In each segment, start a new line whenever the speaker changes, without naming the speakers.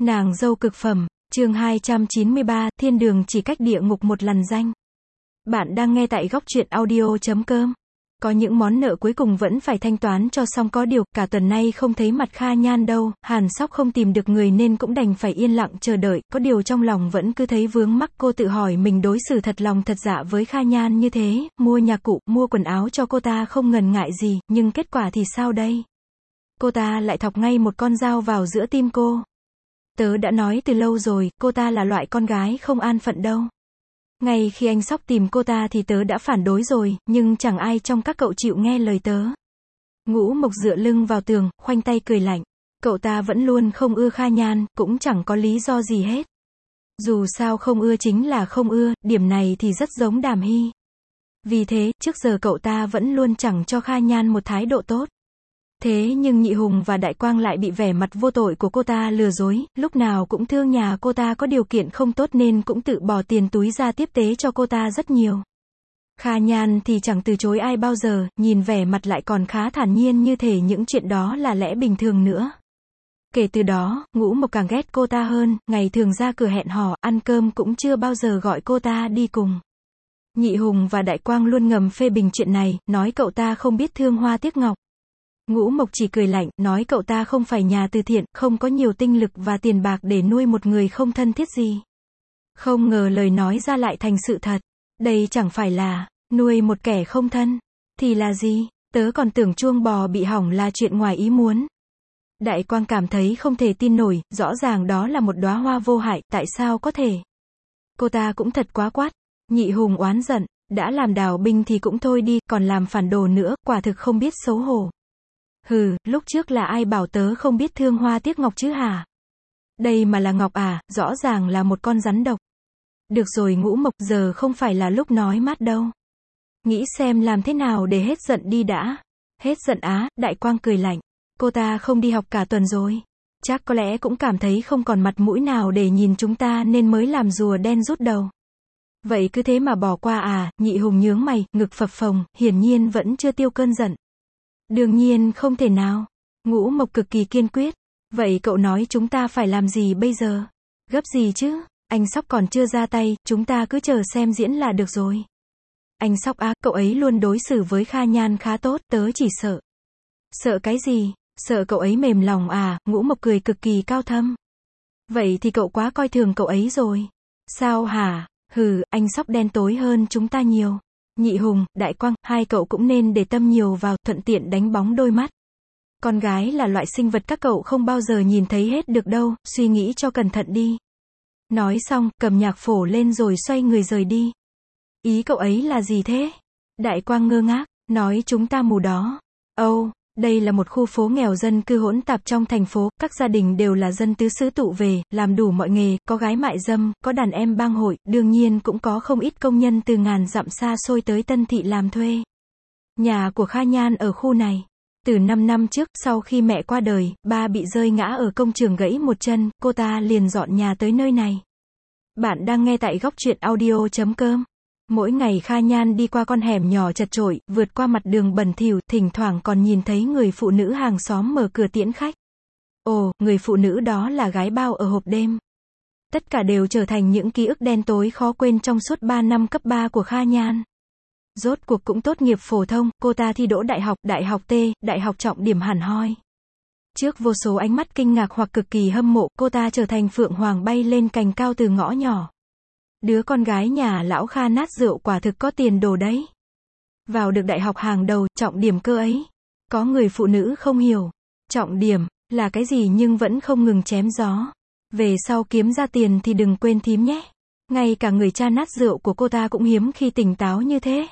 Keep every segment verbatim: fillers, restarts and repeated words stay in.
Nàng dâu cực phẩm, chương hai trăm chín mươi ba, thiên đường chỉ cách địa ngục một lần danh. Bạn đang nghe tại góc truyện audio chấm com. Có những món nợ cuối cùng vẫn phải thanh toán cho xong, có điều, cả tuần nay không thấy mặt Kha Nhan đâu, Hàn Sóc không tìm được người nên cũng đành phải yên lặng chờ đợi, có điều trong lòng vẫn cứ thấy vướng mắc. Cô tự hỏi mình đối xử thật lòng thật dạ với Kha Nhan như thế, mua nhạc cụ, mua quần áo cho cô ta không ngần ngại gì, nhưng kết quả thì sao đây? Cô ta lại thọc ngay một con dao vào giữa tim cô. Tớ đã nói từ lâu rồi, cô ta là loại con gái không an phận đâu. Ngay khi anh Sóc tìm cô ta thì tớ đã phản đối rồi, nhưng chẳng ai trong các cậu chịu nghe lời tớ. Ngũ Mộc dựa lưng vào tường, khoanh tay cười lạnh. Cậu ta vẫn luôn không ưa Kha Nhan, cũng chẳng có lý do gì hết. Dù sao không ưa chính là không ưa, điểm này thì rất giống Đàm Hy. Vì thế, trước giờ cậu ta vẫn luôn chẳng cho Kha Nhan một thái độ tốt. Thế nhưng Nhị Hùng và Đại Quang lại bị vẻ mặt vô tội của cô ta lừa dối, lúc nào cũng thương nhà cô ta có điều kiện không tốt nên cũng tự bỏ tiền túi ra tiếp tế cho cô ta rất nhiều. Kha Nhan thì chẳng từ chối ai bao giờ, nhìn vẻ mặt lại còn khá thản nhiên như thể những chuyện đó là lẽ bình thường nữa. Kể từ đó, Ngũ Mộc càng ghét cô ta hơn, ngày thường ra cửa hẹn hò, ăn cơm cũng chưa bao giờ gọi cô ta đi cùng. Nhị Hùng và Đại Quang luôn ngầm phê bình chuyện này, nói cậu ta không biết thương hoa tiếc ngọc. Ngũ Mộc chỉ cười lạnh, nói cậu ta không phải nhà từ thiện, không có nhiều tinh lực và tiền bạc để nuôi một người không thân thiết gì. Không ngờ lời nói ra lại thành sự thật. Đây chẳng phải là nuôi một kẻ không thân, thì là gì? Tớ còn tưởng chuông bò bị hỏng là chuyện ngoài ý muốn. Đại Quang cảm thấy không thể tin nổi, rõ ràng đó là một đóa hoa vô hại, tại sao có thể? Cô ta cũng thật quá quát. Nhị Hùng oán giận, đã làm đào binh thì cũng thôi đi, còn làm phản đồ nữa, quả thực không biết xấu hổ. Hừ, lúc trước là ai bảo tớ không biết thương hoa tiếc ngọc chứ hả? Đây mà là ngọc à, rõ ràng là một con rắn độc. Được rồi Ngũ Mộc, giờ không phải là lúc nói mát đâu. Nghĩ xem làm thế nào để hết giận đi đã. Hết giận á? Đại Quang cười lạnh. Cô ta không đi học cả tuần rồi. Chắc có lẽ cũng cảm thấy không còn mặt mũi nào để nhìn chúng ta nên mới làm rùa đen rút đầu. Vậy cứ thế mà bỏ qua à? Nhị Hùng nhướng mày, ngực phập phồng, hiển nhiên vẫn chưa tiêu cơn giận. Đương nhiên không thể nào. Ngũ Mộc cực kỳ kiên quyết. Vậy cậu nói chúng ta phải làm gì bây giờ? Gấp gì chứ? Anh Sóc còn chưa ra tay, chúng ta cứ chờ xem diễn là được rồi. Anh Sóc á, cậu ấy luôn đối xử với Kha Nhan khá tốt, tớ chỉ sợ. Sợ cái gì? Sợ cậu ấy mềm lòng à? Ngũ Mộc cười cực kỳ cao thâm. Vậy thì cậu quá coi thường cậu ấy rồi. Sao hả? Hừ, anh Sóc đen tối hơn chúng ta nhiều. Nhị Hùng, Đại Quang, hai cậu cũng nên để tâm nhiều vào, thuận tiện đánh bóng đôi mắt. Con gái là loại sinh vật các cậu không bao giờ nhìn thấy hết được đâu, suy nghĩ cho cẩn thận đi. Nói xong, cầm nhạc phổ lên rồi xoay người rời đi. Ý cậu ấy là gì thế? Đại Quang ngơ ngác, nói chúng ta mù đó. Âu, oh, đây là một khu phố nghèo dân cư hỗn tạp trong thành phố, các gia đình đều là dân tứ xứ tụ về, làm đủ mọi nghề, có gái mại dâm, có đàn em bang hội, đương nhiên cũng có không ít công nhân từ ngàn dặm xa xôi tới Tân Thị làm thuê. Nhà của Kha Nhan ở khu này. Từ năm năm trước, sau khi mẹ qua đời, ba bị rơi ngã ở công trường gãy một chân, cô ta liền dọn nhà tới nơi này. Bạn đang nghe tại góc truyện audio chấm com. Mỗi ngày Kha Nhan đi qua con hẻm nhỏ chật chội, vượt qua mặt đường bẩn thỉu, thỉnh thoảng còn nhìn thấy người phụ nữ hàng xóm mở cửa tiễn khách. Ồ, người phụ nữ đó là gái bao ở hộp đêm. Tất cả đều trở thành những ký ức đen tối khó quên trong suốt ba năm cấp ba của Kha Nhan. Rốt cuộc cũng tốt nghiệp phổ thông, cô ta thi đỗ đại học, đại học T, đại học trọng điểm hẳn hoi. Trước vô số ánh mắt kinh ngạc hoặc cực kỳ hâm mộ, cô ta trở thành phượng hoàng bay lên cành cao từ ngõ nhỏ. Đứa con gái nhà lão Kha nát rượu quả thực có tiền đồ đấy. Vào được đại học hàng đầu, trọng điểm cơ ấy. Có người phụ nữ không hiểu. Trọng điểm là cái gì nhưng vẫn không ngừng chém gió. Về sau kiếm ra tiền thì đừng quên thím nhé. Ngay cả người cha nát rượu của cô ta cũng hiếm khi tỉnh táo như thế.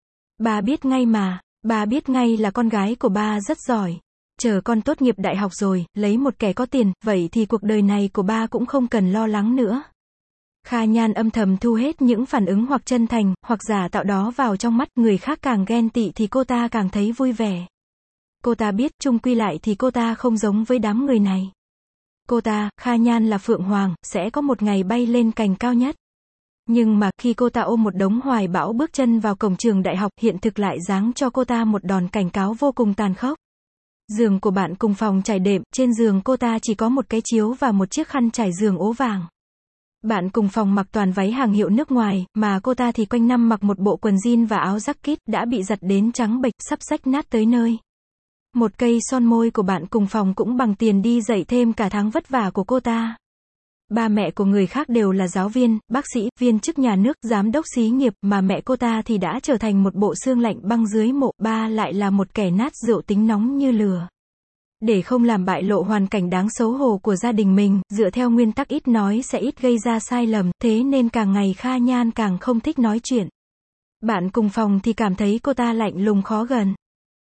Bà biết ngay mà, bà biết ngay là con gái của ba rất giỏi. Chờ con tốt nghiệp đại học rồi, lấy một kẻ có tiền, vậy thì cuộc đời này của ba cũng không cần lo lắng nữa. Kha Nhan âm thầm thu hết những phản ứng hoặc chân thành, hoặc giả tạo đó vào trong mắt, người khác càng ghen tị thì cô ta càng thấy vui vẻ. Cô ta biết, chung quy lại thì cô ta không giống với đám người này. Cô ta, Kha Nhan là phượng hoàng, sẽ có một ngày bay lên cành cao nhất. Nhưng mà, khi cô ta ôm một đống hoài bão bước chân vào cổng trường đại học, hiện thực lại giáng cho cô ta một đòn cảnh cáo vô cùng tàn khốc. Giường của bạn cùng phòng trải đệm, trên giường cô ta chỉ có một cái chiếu và một chiếc khăn trải giường ố vàng. Bạn cùng phòng mặc toàn váy hàng hiệu nước ngoài, mà cô ta thì quanh năm mặc một bộ quần jean và áo jacket, đã bị giặt đến trắng bệch, sắp rách nát tới nơi. Một cây son môi của bạn cùng phòng cũng bằng tiền đi dạy thêm cả tháng vất vả của cô ta. Ba mẹ của người khác đều là giáo viên, bác sĩ, viên chức nhà nước, giám đốc xí nghiệp, mà mẹ cô ta thì đã trở thành một bộ xương lạnh băng dưới mộ. Ba lại là một kẻ nát rượu tính nóng như lửa. Để không làm bại lộ hoàn cảnh đáng xấu hổ của gia đình mình, dựa theo nguyên tắc ít nói sẽ ít gây ra sai lầm, thế nên càng ngày Kha Nhan càng không thích nói chuyện. Bạn cùng phòng thì cảm thấy cô ta lạnh lùng khó gần.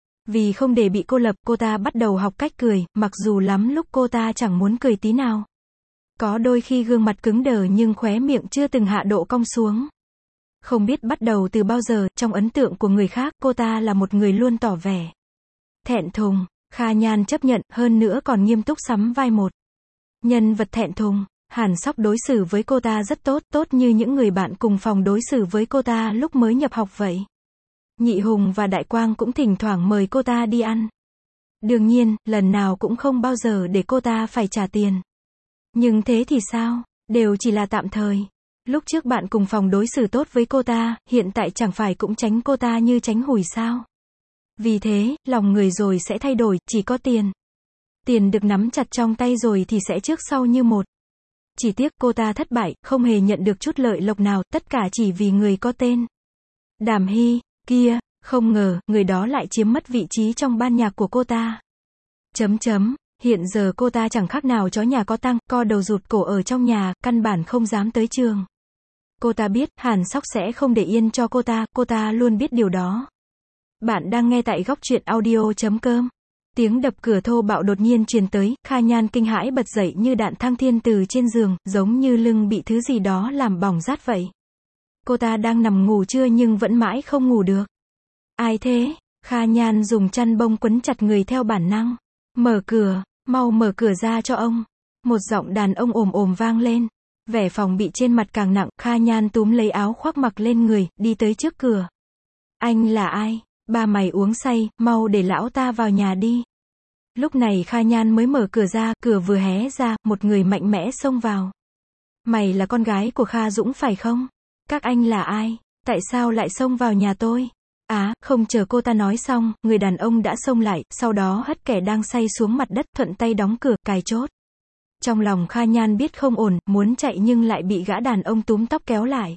Vì không để bị cô lập, cô ta bắt đầu học cách cười, mặc dù lắm lúc cô ta chẳng muốn cười tí nào. Có đôi khi gương mặt cứng đờ nhưng khóe miệng chưa từng hạ độ cong xuống. Không biết bắt đầu từ bao giờ, trong ấn tượng của người khác, cô ta là một người luôn tỏ vẻ thẹn thùng. Kha Nhan chấp nhận, hơn nữa còn nghiêm túc sắm vai một nhân vật thẹn thùng. Hàn Sóc đối xử với cô ta rất tốt, tốt như những người bạn cùng phòng đối xử với cô ta lúc mới nhập học vậy. Nhị Hùng và Đại Quang cũng thỉnh thoảng mời cô ta đi ăn. Đương nhiên, lần nào cũng không bao giờ để cô ta phải trả tiền. Nhưng thế thì sao? Đều chỉ là tạm thời. Lúc trước bạn cùng phòng đối xử tốt với cô ta, hiện tại chẳng phải cũng tránh cô ta như tránh hủi sao? Vì thế, lòng người rồi sẽ thay đổi, chỉ có tiền. Tiền được nắm chặt trong tay rồi thì sẽ trước sau như một. Chỉ tiếc cô ta thất bại, không hề nhận được chút lợi lộc nào, tất cả chỉ vì người có tên Đàm Hy, kia, không ngờ, người đó lại chiếm mất vị trí trong ban nhạc của cô ta. Chấm chấm, hiện giờ cô ta chẳng khác nào chó nhà có tang, co đầu rụt cổ ở trong nhà, căn bản không dám tới trường. Cô ta biết, Hàn Sóc sẽ không để yên cho cô ta, cô ta luôn biết điều đó. Bạn đang nghe tại góc truyện audio chấm com. Tiếng đập cửa thô bạo đột nhiên truyền tới, Kha Nhan kinh hãi bật dậy như đạn thăng thiên từ trên giường, giống như lưng bị thứ gì đó làm bỏng rát vậy. Cô ta đang nằm ngủ trưa nhưng vẫn mãi không ngủ được. Ai thế? Kha Nhan dùng chăn bông quấn chặt người theo bản năng. Mở cửa, mau mở cửa ra cho ông. Một giọng đàn ông ồm ồm vang lên. Vẻ phòng bị trên mặt càng nặng, Kha Nhan túm lấy áo khoác mặc lên người, đi tới trước cửa. Anh là ai? Ba mày uống say, mau để lão ta vào nhà đi. Lúc này Kha Nhan mới mở cửa ra, cửa vừa hé ra, một người mạnh mẽ xông vào. Mày là con gái của Kha Dũng phải không? Các anh là ai? Tại sao lại xông vào nhà tôi? Á, không chờ cô ta nói xong, người đàn ông đã xông lại, sau đó hất kẻ đang say xuống mặt đất, thuận tay đóng cửa, cài chốt. Trong lòng Kha Nhan biết không ổn, muốn chạy nhưng lại bị gã đàn ông túm tóc kéo lại.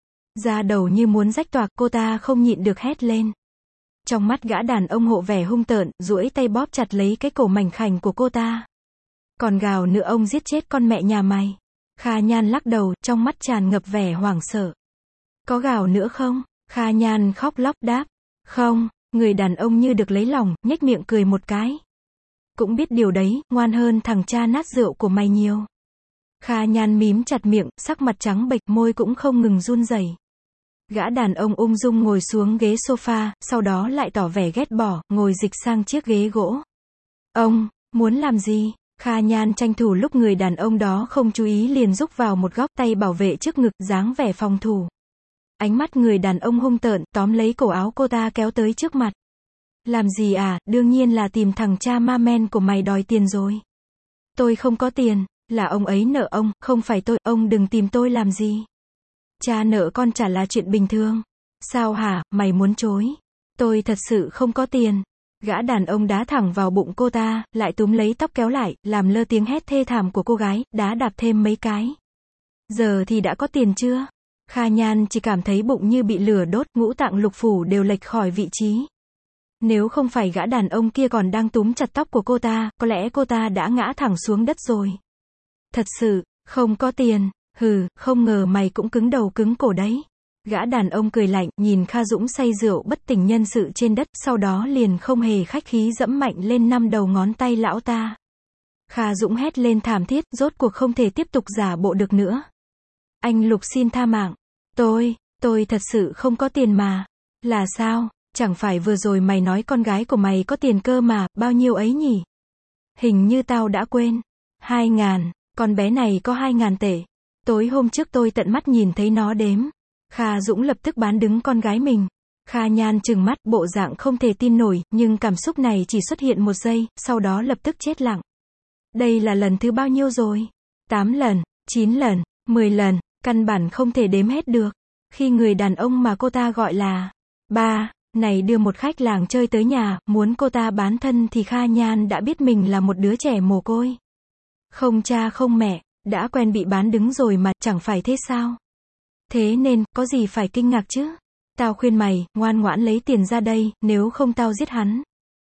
Da đầu như muốn rách toạc, cô ta không nhịn được hét lên. Trong mắt gã đàn ông hộ vẻ hung tợn, duỗi tay bóp chặt lấy cái cổ mảnh khảnh của cô ta. Còn gào nữa ông giết chết con mẹ nhà mày. Kha Nhan lắc đầu, trong mắt tràn ngập vẻ hoảng sợ. Có gào nữa không? Kha Nhan khóc lóc đáp. Không, người đàn ông như được lấy lòng, nhếch miệng cười một cái. Cũng biết điều đấy, ngoan hơn thằng cha nát rượu của mày nhiều. Kha Nhan mím chặt miệng, sắc mặt trắng bệch, môi cũng không ngừng run rẩy. Gã đàn ông ung dung ngồi xuống ghế sofa, sau đó lại tỏ vẻ ghét bỏ, ngồi dịch sang chiếc ghế gỗ. Ông, muốn làm gì? Kha Nhan tranh thủ lúc người đàn ông đó không chú ý liền rúc vào một góc, tay bảo vệ trước ngực, dáng vẻ phòng thủ. Ánh mắt người đàn ông hung tợn, tóm lấy cổ áo cô ta kéo tới trước mặt. Làm gì à, đương nhiên là tìm thằng cha ma men của mày đòi tiền rồi. Tôi không có tiền, là ông ấy nợ ông, không phải tôi, ông đừng tìm tôi làm gì. Cha nợ con trả là chuyện bình thường. Sao hả, mày muốn chối? Tôi thật sự không có tiền. Gã đàn ông đá thẳng vào bụng cô ta, lại túm lấy tóc kéo lại, làm lơ tiếng hét thê thảm của cô gái, đá đạp thêm mấy cái. Giờ thì đã có tiền chưa? Kha Nhan chỉ cảm thấy bụng như bị lửa đốt, ngũ tạng lục phủ đều lệch khỏi vị trí. Nếu không phải gã đàn ông kia còn đang túm chặt tóc của cô ta, có lẽ cô ta đã ngã thẳng xuống đất rồi. Thật sự, không có tiền. Hừ, không ngờ mày cũng cứng đầu cứng cổ đấy. Gã đàn ông cười lạnh, nhìn Kha Dũng say rượu bất tỉnh nhân sự trên đất, sau đó liền không hề khách khí dẫm mạnh lên năm đầu ngón tay lão ta. Kha Dũng hét lên thảm thiết, rốt cuộc không thể tiếp tục giả bộ được nữa. Anh Lục xin tha mạng. Tôi, tôi thật sự không có tiền mà. Là sao? Chẳng phải vừa rồi mày nói con gái của mày có tiền cơ mà, bao nhiêu ấy nhỉ? Hình như tao đã quên. Hai ngàn, con bé này có hai ngàn tệ. Tối hôm trước tôi tận mắt nhìn thấy nó đếm. Kha Dũng lập tức bán đứng con gái mình. Kha Nhan trừng mắt, bộ dạng không thể tin nổi, nhưng cảm xúc này chỉ xuất hiện một giây, sau đó lập tức chết lặng. Đây là lần thứ bao nhiêu rồi? Tám lần, chín lần, mười lần, căn bản không thể đếm hết được. Khi người đàn ông mà cô ta gọi là ba, này đưa một khách làng chơi tới nhà, muốn cô ta bán thân thì Kha Nhan đã biết mình là một đứa trẻ mồ côi. Không cha không mẹ, đã quen bị bán đứng rồi mà, chẳng phải thế sao? Thế nên, có gì phải kinh ngạc chứ? Tao khuyên mày, ngoan ngoãn lấy tiền ra đây, nếu không tao giết hắn.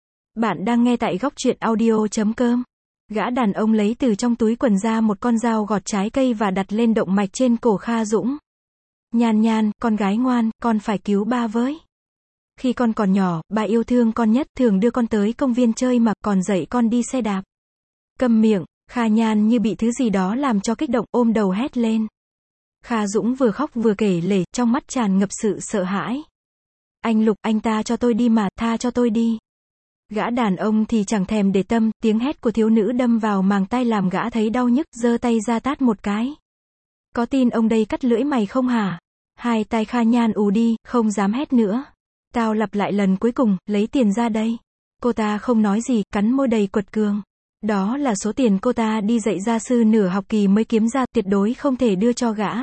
Bạn đang nghe tại góc truyện audio chấm com. Gã đàn ông lấy từ trong túi quần ra một con dao gọt trái cây và đặt lên động mạch trên cổ Kha Dũng. Nhan Nhan, con gái ngoan, con phải cứu ba với. Khi con còn nhỏ, ba yêu thương con nhất, thường đưa con tới công viên chơi mà, còn dạy con đi xe đạp. Câm miệng, Kha Nhan như bị thứ gì đó làm cho kích động, ôm đầu hét lên. Kha Dũng vừa khóc vừa kể lể, trong mắt tràn ngập sự sợ hãi. Anh Lục, anh ta cho tôi đi mà, tha cho tôi đi. Gã đàn ông thì chẳng thèm để tâm, tiếng hét của thiếu nữ đâm vào màng tai làm gã thấy đau nhức, giơ tay ra tát một cái. Có tin ông đây cắt lưỡi mày không hả? Hai tai Kha Nhan ù đi, không dám hét nữa. Tao lặp lại lần cuối cùng, lấy tiền ra đây. Cô ta không nói gì, cắn môi đầy quật cường. Đó là số tiền cô ta đi dạy gia sư nửa học kỳ mới kiếm ra, tuyệt đối không thể đưa cho gã.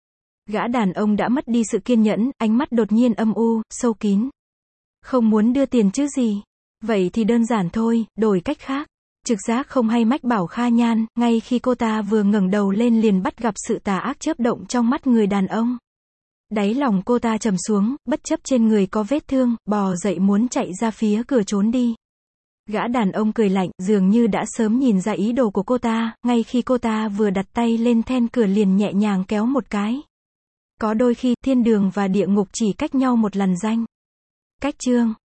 Gã đàn ông đã mất đi sự kiên nhẫn, ánh mắt đột nhiên âm u, sâu kín. Không muốn đưa tiền chứ gì? Vậy thì đơn giản thôi, đổi cách khác. Trực giác không hay mách bảo Kha Nhan, ngay khi cô ta vừa ngẩng đầu lên liền bắt gặp sự tà ác chớp động trong mắt người đàn ông. Đáy lòng cô ta trầm xuống, bất chấp trên người có vết thương, bò dậy muốn chạy ra phía cửa trốn đi. Gã đàn ông cười lạnh, dường như đã sớm nhìn ra ý đồ của cô ta, ngay khi cô ta vừa đặt tay lên then cửa liền nhẹ nhàng kéo một cái. Có đôi khi, thiên đường và địa ngục chỉ cách nhau một lằn ranh. Cách chương